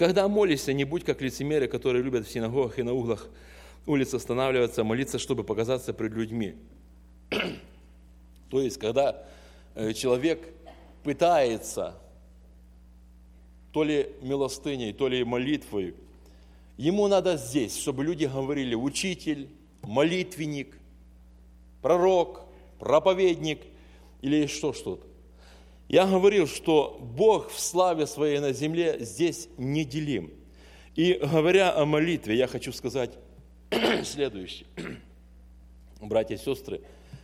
Когда молишься, не будь как лицемеры, которые любят в синагогах и на углах улиц останавливаться, молиться, чтобы показаться пред людьми. То есть, когда человек пытается то ли милостыней, то ли молитвой, ему надо здесь, чтобы люди говорили учитель, молитвенник, пророк, проповедник или еще что-то. Я говорил, что Бог в славе своей на земле здесь неделим. И говоря о молитве, я хочу сказать следующее. Братья и сестры,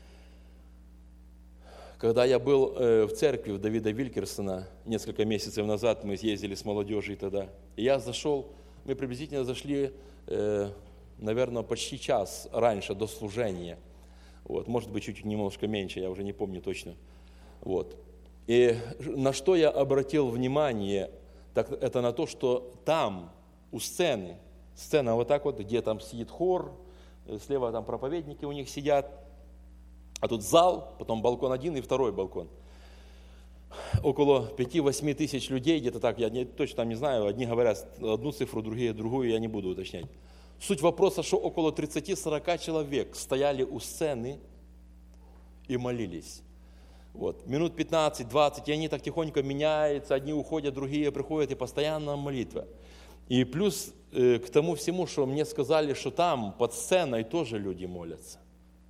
когда я был в церкви у Давида Вилькерсона несколько месяцев назад, мы ездили с молодежью тогда, и я зашел, мы приблизительно зашли, наверное, почти час раньше до служения. Вот, может быть, чуть немножко меньше, я уже не помню точно. Вот. И на что я обратил внимание, так это на то, что там, у сцена вот так вот, где там сидит хор, слева там проповедники у них сидят, а тут зал, потом балкон один и второй балкон. Около 5-8 тысяч людей, где-то так, я точно там не знаю, одни говорят одну цифру, другие другую, я не буду уточнять. Суть вопроса, что около 30-40 человек стояли у сцены и молились. Вот. Минут 15-20, и они так тихонько меняются, одни уходят, другие приходят, и постоянно молитва. И плюс к тому всему, что мне сказали, что там под сценой тоже люди молятся.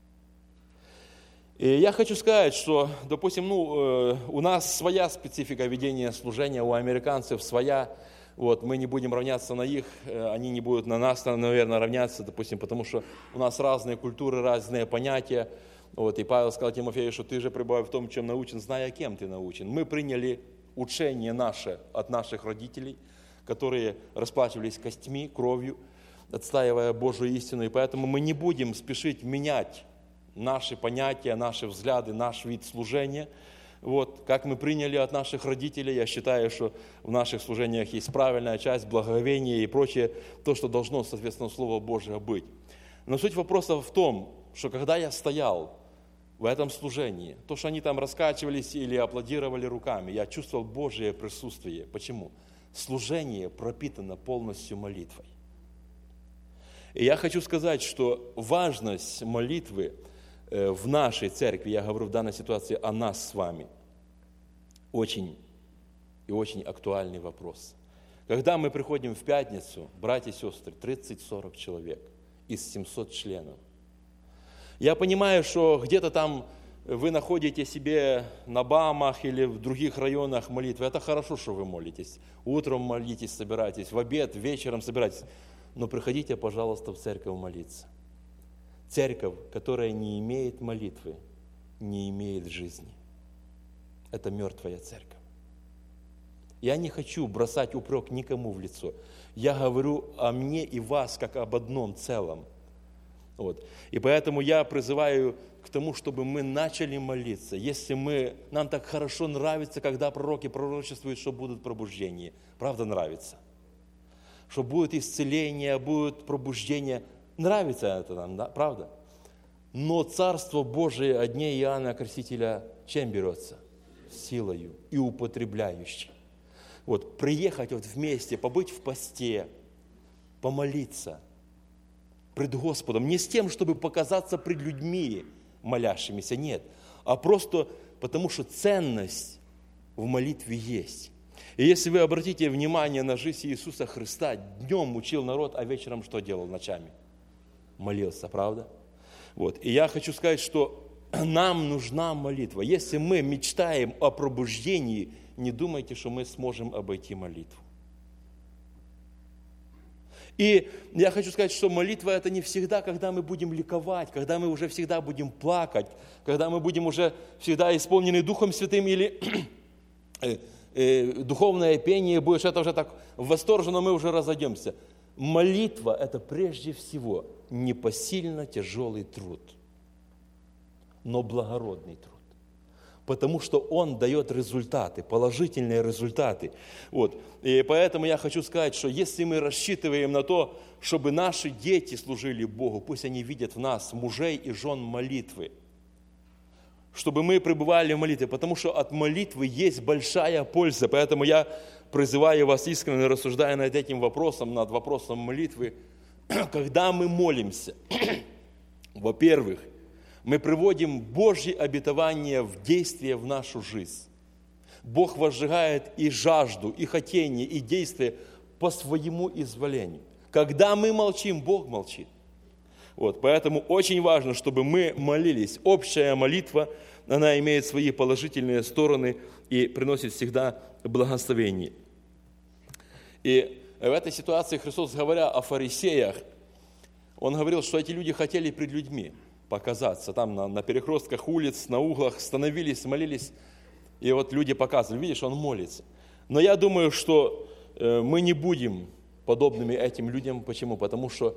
И я хочу сказать, что, допустим, у нас своя специфика ведения служения, у американцев своя. Вот, мы не будем равняться на их, они не будут на нас, наверное, равняться, допустим, потому что у нас разные культуры, разные понятия. Вот, и Павел сказал Тимофею, что ты же пребывай в том, чем научен, зная, кем ты научен. Мы приняли учение наше от наших родителей, которые расплачивались костьми, кровью, отстаивая Божию истину. И поэтому мы не будем спешить менять наши понятия, наши взгляды, наш вид служения. Вот, как мы приняли от наших родителей, я считаю, что в наших служениях есть правильная часть, благоговение и прочее, то, что должно, соответственно, Слово Божие быть. Но суть вопроса в том, что когда я стоял в этом служении, то, что они там раскачивались или аплодировали руками, я чувствовал Божие присутствие. Почему? Служение пропитано полностью молитвой. И я хочу сказать, что важность молитвы в нашей церкви, я говорю в данной ситуации о нас с вами, очень и очень актуальный вопрос. Когда мы приходим в пятницу, братья и сестры, 30-40 человек из 700 членов, я понимаю, что где-то там вы находите себе на БАМах или в других районах молитвы. Это хорошо, что вы молитесь. Утром молитесь, собираетесь, в обед, вечером собираетесь. Но приходите, пожалуйста, в церковь молиться. Церковь, которая не имеет молитвы, не имеет жизни. Это мертвая церковь. Я не хочу бросать упрек никому в лицо. Я говорю о мне и вас, как об одном целом. Вот. И поэтому я призываю к тому, чтобы мы начали молиться. Если нам так хорошо нравится, когда пророки пророчествуют, что будут пробуждения. Правда, нравится. Что будет исцеление, будет пробуждение. Нравится это нам, да? Правда? Но Царство Божие от дней Иоанна Крестителя чем берется? Силою и употребляющей. Вот, приехать вот вместе, побыть в посте, помолиться пред Господом. Не с тем, чтобы показаться пред людьми молящимися, нет. А просто потому, что ценность в молитве есть. И если вы обратите внимание на жизнь Иисуса Христа, днем учил народ, а вечером что делал ночами? Молился, правда? Вот. И я хочу сказать, что нам нужна молитва. Если мы мечтаем о пробуждении, не думайте, что мы сможем обойти молитву. И я хочу сказать, что молитва – это не всегда, когда мы будем ликовать, когда мы уже всегда будем плакать, когда мы будем уже всегда исполнены Духом Святым или духовное пение будет, это уже так восторженно, мы уже разойдемся. Молитва – это прежде всего непосильно тяжелый труд, но благородный труд. Потому что он дает результаты, положительные результаты. Вот. И поэтому я хочу сказать, что если мы рассчитываем на то, чтобы наши дети служили Богу, пусть они видят в нас мужей и жен молитвы, чтобы мы пребывали в молитве, потому что от молитвы есть большая польза. Поэтому я призываю вас искренне, рассуждая над этим вопросом, над вопросом молитвы, когда мы молимся, во-первых, мы приводим Божье обетование в действие в нашу жизнь. Бог возжигает и жажду, и хотение, и действие по своему изволению. Когда мы молчим, Бог молчит. Вот, поэтому очень важно, чтобы мы молились. Общая молитва, она имеет свои положительные стороны и приносит всегда благословение. И в этой ситуации Христос, говоря о фарисеях, Он говорил, что эти люди хотели пред людьми показаться. Там на перекрестках улиц, на углах становились, молились. И вот люди показывали, видишь, Он молится. Но я думаю, что мы не будем подобными этим людям. Почему? Потому что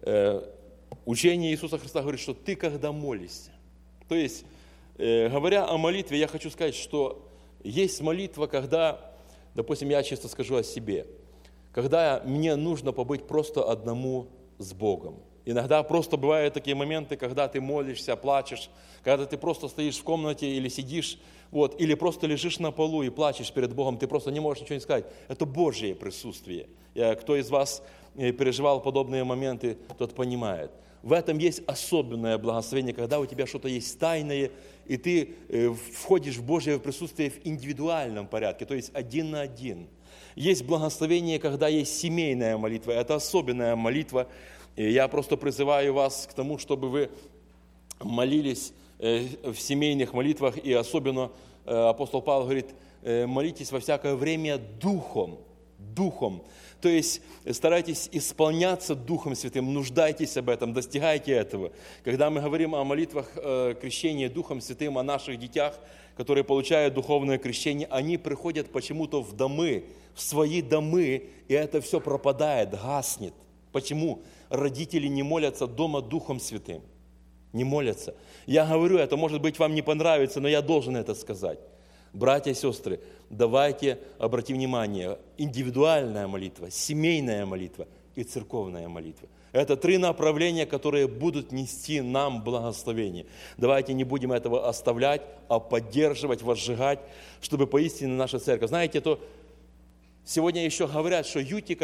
учение Иисуса Христа говорит, что ты когда молишься. То есть, говоря о молитве, я хочу сказать, что есть молитва, когда, допустим, я чисто скажу о себе, когда мне нужно побыть просто одному с Богом. Иногда просто бывают такие моменты, когда ты молишься, плачешь, когда ты просто стоишь в комнате или сидишь, вот, или просто лежишь на полу и плачешь перед Богом, ты просто не можешь ничего не сказать. Это Божье присутствие. Кто из вас переживал подобные моменты, тот понимает. В этом есть особенное благословение, когда у тебя что-то есть тайное, и ты входишь в Божье присутствие в индивидуальном порядке, то есть один на один. Есть благословение, когда есть семейная молитва. Это особенная молитва. И я просто призываю вас к тому, чтобы вы молились в семейных молитвах. И особенно апостол Павел говорит, молитесь во всякое время духом. Духом. То есть старайтесь исполняться Духом Святым, нуждайтесь об этом, достигайте этого. Когда мы говорим о молитвах крещения Духом Святым, о наших детях, которые получают духовное крещение, они приходят почему-то в домы, в свои домы, и это все пропадает, гаснет. Почему? Родители не молятся дома Духом Святым. Не молятся. Я говорю, это может быть вам не понравится, но я должен это сказать. Братья и сестры, давайте обратим внимание, индивидуальная молитва, семейная молитва и церковная молитва. Это 3 направления, которые будут нести нам благословение. Давайте не будем этого оставлять, а поддерживать, возжигать, чтобы поистине наша церковь. Знаете, то сегодня еще говорят, что Ютика.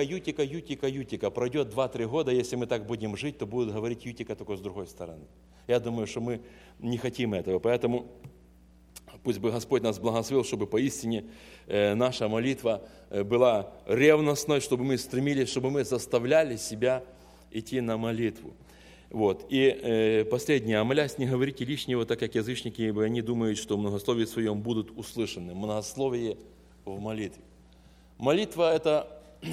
Пройдет 2-3 года, если мы так будем жить, то будут говорить Ютика только с другой стороны. Я думаю, что мы не хотим этого, поэтому пусть бы Господь нас благословил, чтобы поистине наша молитва была ревностной, чтобы мы стремились, чтобы мы заставляли себя идти на молитву. Вот. И последнее. «Молясь, не говорите лишнего, так как язычники, ибо они думают, что в многословии своем будут услышаны». Многословие в молитве. Молитва – это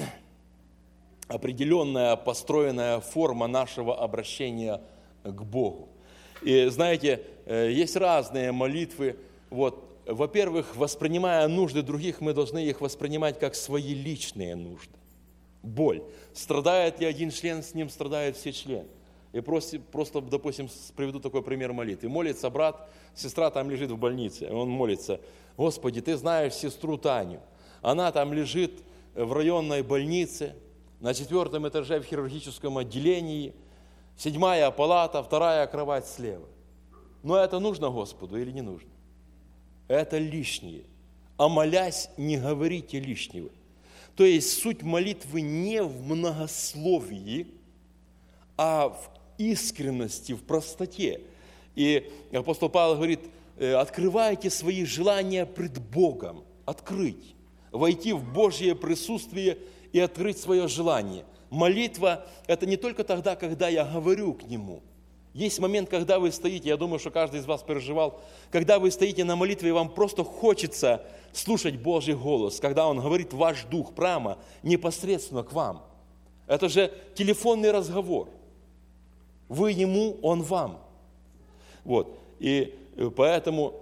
определенная, построенная форма нашего обращения к Богу. И знаете, есть разные молитвы. Вот, во-первых, воспринимая нужды других, мы должны их воспринимать как свои личные нужды. Боль. Страдает ли один член, с ним страдают все члены. И просто, допустим, приведу такой пример молитвы. Молится брат, сестра там лежит в больнице, он молится: «Господи, Ты знаешь сестру Таню. Она там лежит в районной больнице, на 4-м этаже в хирургическом отделении, 7-я палата, 2-я кровать слева». Но это нужно Господу или не нужно? Это лишнее. А молясь, не говорите лишнего. То есть суть молитвы не в многословии, а в искренности, в простоте. И апостол Павел говорит: открывайте свои желания пред Богом. Открыть. Войти в Божье присутствие и открыть свое желание. Молитва – это не только тогда, когда я говорю к Нему. Есть момент, когда вы стоите, я думаю, что каждый из вас переживал, когда вы стоите на молитве, и вам просто хочется слушать Божий голос, когда Он говорит ваш дух прямо, непосредственно к вам. Это же телефонный разговор. Вы Ему, Он вам. Вот. И поэтому,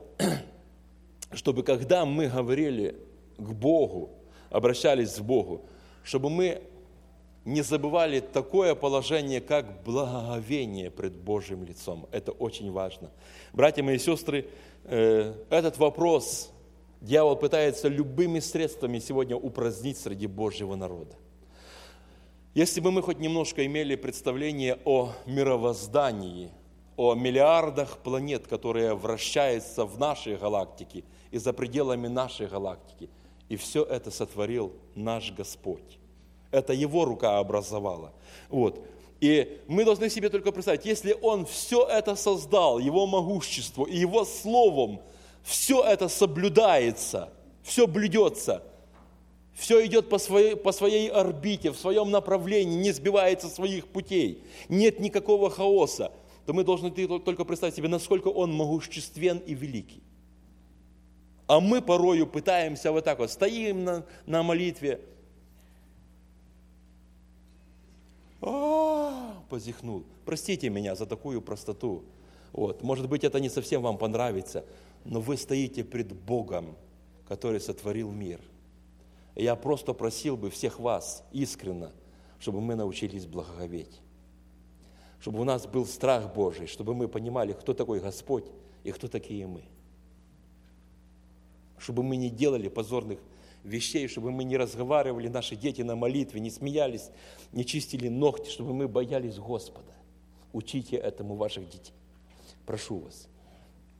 чтобы когда мы говорили к Богу, обращались к Богу, чтобы мы не забывали такое положение, как благоговение пред Божьим лицом. Это очень важно. Братья мои и сестры, этот вопрос дьявол пытается любыми средствами сегодня упразднить среди Божьего народа. Если бы мы хоть немножко имели представление о мировоздании, о миллиардах планет, которые вращаются в нашей галактике и за пределами нашей галактики. И все это сотворил наш Господь. Это Его рука образовала. Вот. И мы должны себе только представить, если Он все это создал, Его могущество и Его Словом, все это соблюдается, все блюдется, все идет по своей орбите, в своем направлении, не сбивается со своих путей, нет никакого хаоса, то мы должны только представить себе, насколько Он могуществен и великий. А мы порою пытаемся вот так вот, стоим на молитве, позихнул. Простите меня за такую простоту. Вот. Может быть, это не совсем вам понравится, но вы стоите пред Богом, который сотворил мир. И я просто просил бы всех вас искренне, чтобы мы научились благоговеть. Чтобы у нас был страх Божий, чтобы мы понимали, кто такой Господь и кто такие мы. Чтобы мы не делали позорных вещей, чтобы мы не разговаривали, наши дети на молитве, не смеялись, не чистили ногти, чтобы мы боялись Господа. Учите этому ваших детей. Прошу вас.